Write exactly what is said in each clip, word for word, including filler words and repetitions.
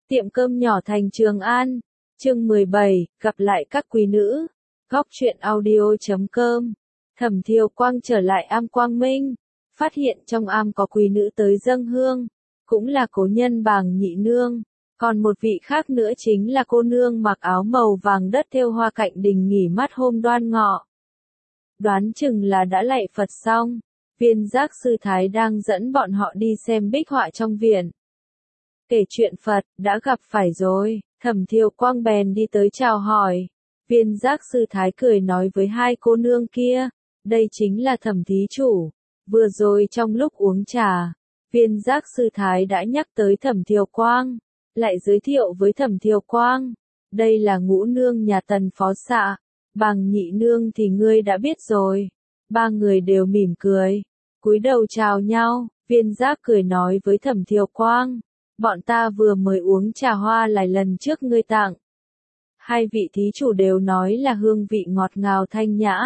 Tiệm cơm nhỏ thành Trường An, chương mười bảy, gặp lại các quý nữ. Góc truyện audio chấm com. Thẩm Thiều Quang trở lại am Quang Minh, phát hiện trong am có quý nữ tới dâng hương, cũng là cố nhân Bàng Nhị Nương, còn một vị khác nữa chính là cô nương mặc áo màu vàng đất thêu hoa cạnh đình nghỉ mát hôm đoan ngọ. Đoán chừng là đã lạy Phật xong, Viên Giác sư thái đang dẫn bọn họ đi xem bích họa trong viện. Kể chuyện Phật, đã gặp phải rồi, Thẩm Thiều Quang bèn đi tới chào hỏi. Viên Giác sư thái cười nói với hai cô nương kia, đây chính là Thẩm thí chủ. Vừa rồi trong lúc uống trà, Viên Giác sư thái đã nhắc tới Thẩm Thiều Quang, lại giới thiệu với Thẩm Thiều Quang, đây là ngũ nương nhà Tần phó xạ, Bàng Nhị Nương thì ngươi đã biết rồi. Ba người đều mỉm cười, cúi đầu chào nhau. Viên Giác cười nói với Thẩm Thiều Quang, bọn ta vừa mới uống trà hoa lại lần trước ngươi tặng. Hai vị thí chủ đều nói là hương vị ngọt ngào thanh nhã.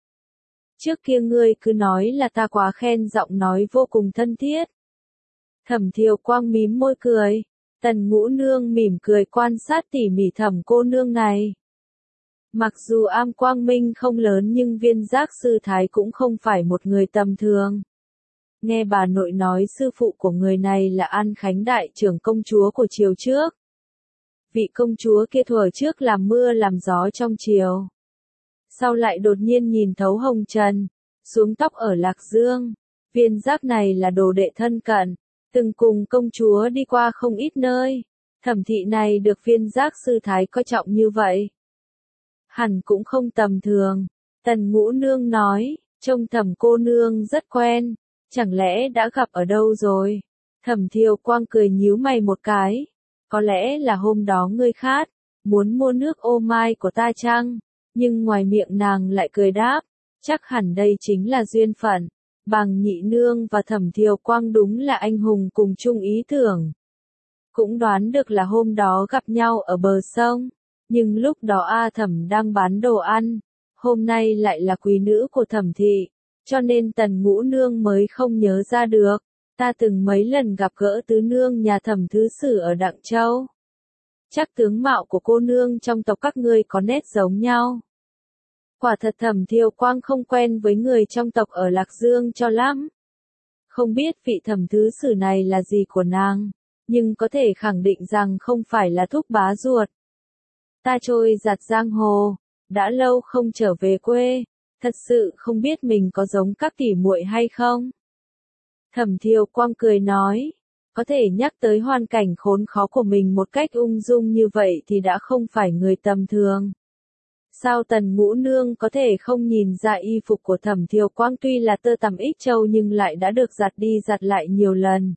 Trước kia ngươi cứ nói là ta quá khen, giọng nói vô cùng thân thiết. Thẩm Thiều Quang mím môi cười. Tần Ngũ Nương mỉm cười quan sát tỉ mỉ Thẩm cô nương này. Mặc dù am Quang Minh không lớn nhưng Viên Giác sư thái cũng không phải một người tầm thường. Nghe bà nội nói sư phụ của người này là An Khánh đại trưởng công chúa của triều trước. Vị công chúa kia thuở trước làm mưa làm gió trong triều. Sau lại đột nhiên nhìn thấu hồng trần, xuống tóc ở Lạc Dương. Viên Giác này là đồ đệ thân cận, từng cùng công chúa đi qua không ít nơi. Thẩm thị này được Viên Giác sư thái coi trọng như vậy, hẳn cũng không tầm thường. Tần Ngũ Nương nói, trông Thẩm cô nương rất quen, chẳng lẽ đã gặp ở đâu rồi? Thẩm Thiều Quang cười nhíu mày một cái, có lẽ là hôm đó ngươi khát, muốn mua nước ô mai của ta chăng? Nhưng ngoài miệng nàng lại cười đáp, chắc hẳn đây chính là duyên phận. Bàng Nhị Nương và Thẩm Thiều Quang đúng là anh hùng cùng chung ý tưởng. Cũng đoán được là hôm đó gặp nhau ở bờ sông, nhưng lúc đó A Thẩm đang bán đồ ăn, hôm nay lại là quý nữ của Thẩm thị, cho nên Tần Ngũ Nương mới không nhớ ra được. Ta từng mấy lần gặp gỡ tứ nương nhà Thẩm thứ sử ở Đặng Châu. Chắc tướng mạo của cô nương trong tộc các ngươi có nét giống nhau. Quả thật Thẩm Thiều Quang không quen với người trong tộc ở Lạc Dương cho lắm. Không biết vị Thẩm thứ sử này là gì của nàng, nhưng có thể khẳng định rằng không phải là thúc bá ruột. Ta trôi giặt giang hồ, đã lâu không trở về quê, thật sự không biết mình có giống các tỷ muội hay không. Thẩm Thiều Quang cười nói, có thể nhắc tới hoàn cảnh khốn khó của mình một cách ung dung như vậy thì đã không phải người tầm thường. Sao Tần Ngũ Nương có thể không nhìn ra y phục của Thẩm Thiều Quang tuy là tơ tằm ích châu nhưng lại đã được giặt đi giặt lại nhiều lần.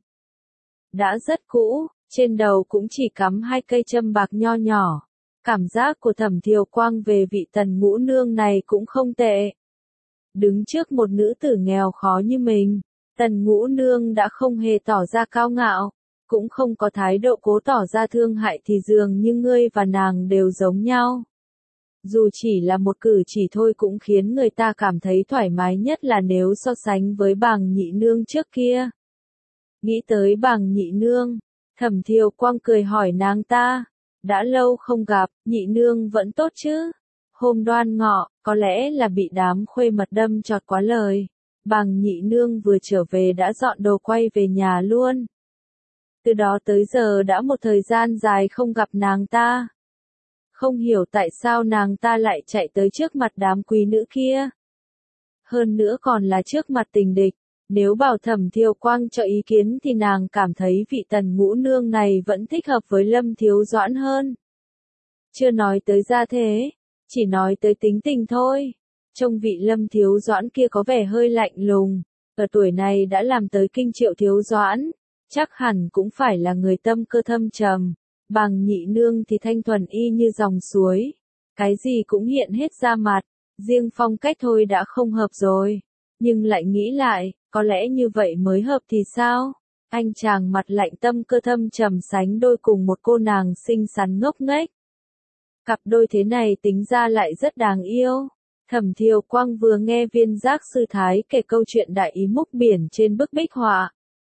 Đã rất cũ, trên đầu cũng chỉ cắm hai cây châm bạc nho nhỏ. Cảm giác của Thẩm Thiều Quang về vị Tần Ngũ Nương này cũng không tệ. Đứng trước một nữ tử nghèo khó như mình, Tần Ngũ Nương đã không hề tỏ ra cao ngạo, cũng không có thái độ cố tỏ ra thương hại thì dường như ngươi và nàng đều giống nhau. Dù chỉ là một cử chỉ thôi cũng khiến người ta cảm thấy thoải mái, nhất là nếu so sánh với Bàng Nhị Nương trước kia. Nghĩ tới Bàng Nhị Nương, Thẩm Thiều Quang cười hỏi nàng ta, đã lâu không gặp, Nhị Nương vẫn tốt chứ? Hôm đoan ngọ, có lẽ là bị đám khuê mật đâm chọt quá lời. Bàng Nhị Nương vừa trở về đã dọn đồ quay về nhà luôn. Từ đó tới giờ đã một thời gian dài không gặp nàng ta. Không hiểu tại sao nàng ta lại chạy tới trước mặt đám quý nữ kia. Hơn nữa còn là trước mặt tình địch. Nếu bảo Thẩm Thiều Quang cho ý kiến thì nàng cảm thấy vị Tần Ngũ Nương này vẫn thích hợp với Lâm Thiếu Doãn hơn. Chưa nói tới gia thế, chỉ nói tới tính tình thôi. Trông vị Lâm Thiếu Doãn kia có vẻ hơi lạnh lùng, ở tuổi này đã làm tới kinh Triệu Thiếu Doãn, chắc hẳn cũng phải là người tâm cơ thâm trầm. Bàng Nhị Nương thì thanh thuần y như dòng suối, cái gì cũng hiện hết ra mặt, riêng phong cách thôi đã không hợp rồi. Nhưng lại nghĩ lại, có lẽ như vậy mới hợp thì sao? Anh chàng mặt lạnh tâm cơ thâm trầm sánh đôi cùng một cô nàng xinh xắn ngốc nghếch. Cặp đôi thế này tính ra lại rất đáng yêu. Thẩm Thiều Quang vừa nghe Viên Giác sư thái kể câu chuyện đại ý múc biển trên bức bích họa.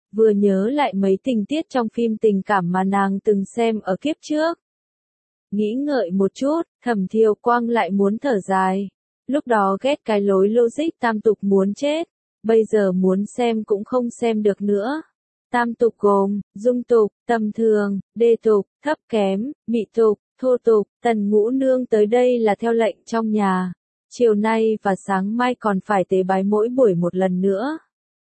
vừa nhớ lại mấy tình tiết trong phim tình cảm mà nàng từng xem ở kiếp trước. Nghĩ ngợi một chút, Thẩm Thiều Quang lại muốn thở dài. Lúc đó ghét cái lối logic tam tục muốn chết, bây giờ muốn xem cũng không xem được nữa. Tam tục gồm, dung tục, tầm thường, đê tục, thấp kém, mị tục, thô tục. Tần Ngũ Nương tới đây là theo lệnh trong nhà. Chiều nay và sáng mai còn phải tế bái mỗi buổi một lần nữa.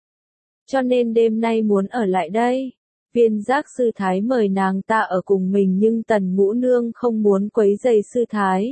Cho nên đêm nay muốn ở lại đây. Viên Giác sư thái mời nàng ta ở cùng mình nhưng Tần Ngũ Nương không muốn quấy rầy sư thái.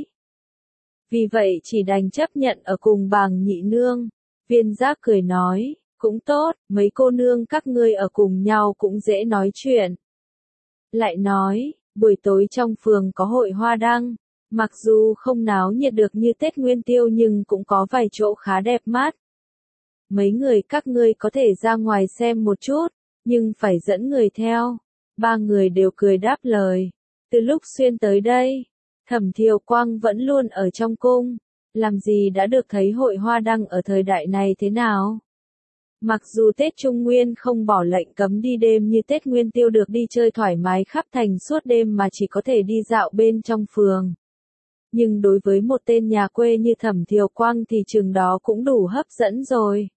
Vì vậy chỉ đành chấp nhận ở cùng Bàng Nhị Nương. Viên Giác cười nói, cũng tốt, mấy cô nương các ngươi ở cùng nhau cũng dễ nói chuyện. Lại nói, buổi tối trong phường có hội hoa đăng, mặc dù không náo nhiệt được như Tết Nguyên Tiêu nhưng cũng có vài chỗ khá đẹp mắt. Mấy người các ngươi có thể ra ngoài xem một chút, nhưng phải dẫn người theo. Ba người đều cười đáp lời. Từ lúc xuyên tới đây, Thẩm Thiều Quang vẫn luôn ở trong cung, làm gì đã được thấy hội hoa đăng ở thời đại này thế nào. Mặc dù Tết Trung Nguyên không bỏ lệnh cấm đi đêm như Tết Nguyên Tiêu được đi chơi thoải mái khắp thành suốt đêm mà chỉ có thể đi dạo bên trong phường. Nhưng đối với một tên nhà quê như Thẩm Thiều Quang thì chừng đó cũng đủ hấp dẫn rồi.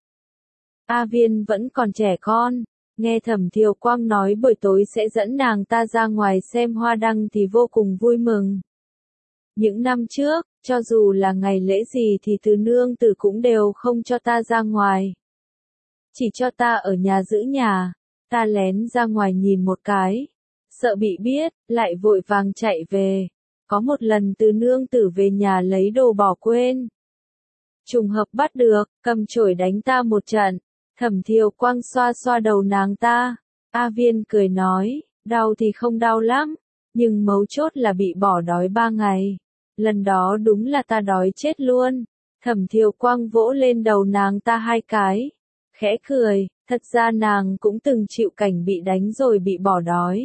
A Viên vẫn còn trẻ con, nghe Thẩm Thiều Quang nói buổi tối sẽ dẫn nàng ta ra ngoài xem hoa đăng thì vô cùng vui mừng. Những năm trước, cho dù là ngày lễ gì thì từ nương tử cũng đều không cho ta ra ngoài. Chỉ cho ta ở nhà giữ nhà, ta lén ra ngoài nhìn một cái, sợ bị biết, lại vội vàng chạy về. Có một lần từ nương tử về nhà lấy đồ bỏ quên. Trùng hợp bắt được, cầm chổi đánh ta một trận. Thẩm Thiều Quang xoa xoa đầu nàng ta. A Viên cười nói, đau thì không đau lắm, nhưng mấu chốt là bị bỏ đói ba ngày. Lần đó đúng là ta đói chết luôn. Thẩm Thiều Quang vỗ lên đầu nàng ta hai cái. Khẽ cười, thật ra nàng cũng từng chịu cảnh bị đánh rồi bị bỏ đói.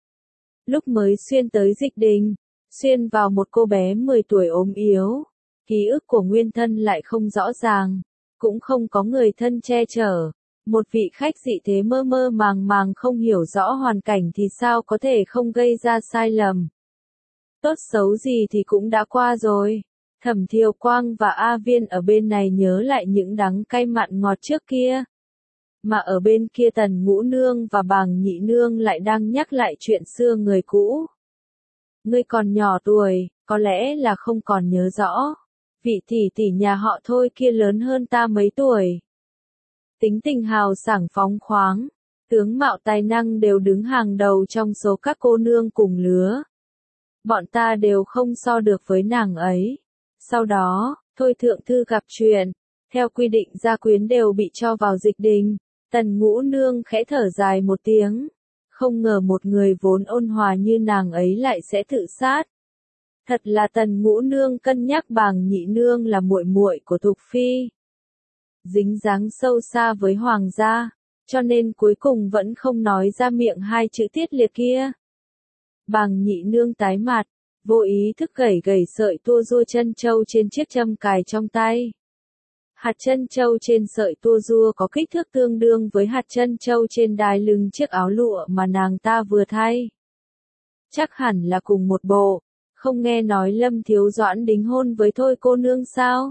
Lúc mới xuyên tới Dịch Đình, xuyên vào một cô bé mười tuổi ốm yếu. Ký ức của nguyên thân lại không rõ ràng, cũng không có người thân che chở. Một vị khách dị thế mơ mơ màng màng không hiểu rõ hoàn cảnh thì sao có thể không gây ra sai lầm. Tốt xấu gì thì cũng đã qua rồi. Thẩm Thiều Quang và A Viên ở bên này nhớ lại những đắng cay mặn ngọt trước kia. Mà ở bên kia Tần Ngũ Nương và Bàng Nhị Nương lại đang nhắc lại chuyện xưa người cũ. Ngươi còn nhỏ tuổi, có lẽ là không còn nhớ rõ. Vị tỷ tỷ nhà họ Thôi kia lớn hơn ta mấy tuổi. Tính tình hào sảng phóng khoáng, tướng mạo tài năng đều đứng hàng đầu trong số các cô nương cùng lứa. Bọn ta đều không so được với nàng ấy. Sau đó, Thôi thượng thư gặp chuyện, theo quy định gia quyến đều bị cho vào Dịch Đình. Tần Ngũ Nương khẽ thở dài một tiếng, không ngờ một người vốn ôn hòa như nàng ấy lại sẽ tự sát. Thật là Tần Ngũ Nương cân nhắc Bàng Nhị Nương là muội muội của Thục Phi, dính dáng sâu xa với hoàng gia, cho nên cuối cùng vẫn không nói ra miệng hai chữ tiết liệt kia. Bàng Nhị Nương tái mặt, vô ý thức gẩy gẩy sợi tua rua chân châu trên chiếc châm cài trong tay. Hạt chân châu trên sợi tua rua có kích thước tương đương với hạt chân châu trên đai lưng chiếc áo lụa mà nàng ta vừa thay. Chắc hẳn là cùng một bộ, không nghe nói Lâm Thiếu Doãn đính hôn với Thôi cô nương sao?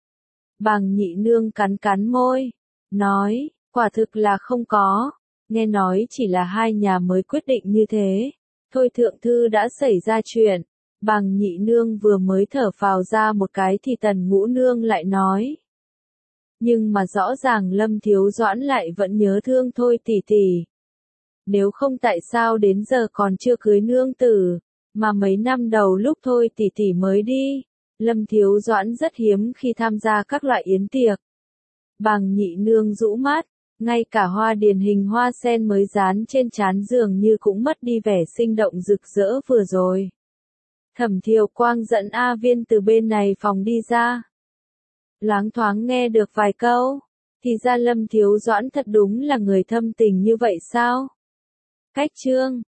Bàng Nhị Nương cắn cắn môi, nói, quả thực là không có, nghe nói chỉ là hai nhà mới quyết định như thế. Thôi thượng thư đã xảy ra chuyện. Bàng Nhị Nương vừa mới thở phào ra một cái thì Tần Ngũ Nương lại nói. Nhưng mà rõ ràng Lâm Thiếu Doãn lại vẫn nhớ thương Thôi tỷ tỷ. Nếu không tại sao đến giờ còn chưa cưới nương tử, mà mấy năm đầu lúc Thôi tỷ tỷ mới đi, Lâm Thiếu Doãn rất hiếm khi tham gia các loại yến tiệc. Bàng Nhị Nương rũ mắt, ngay cả hoa điển hình hoa sen mới dán trên trán dường như cũng mất đi vẻ sinh động rực rỡ vừa rồi. Thẩm Thiều Quang dẫn A Viên từ bên này phòng đi ra. Loáng thoáng nghe được vài câu, thì ra Lâm Thiếu Doãn thật đúng là người thâm tình như vậy sao? Cách chương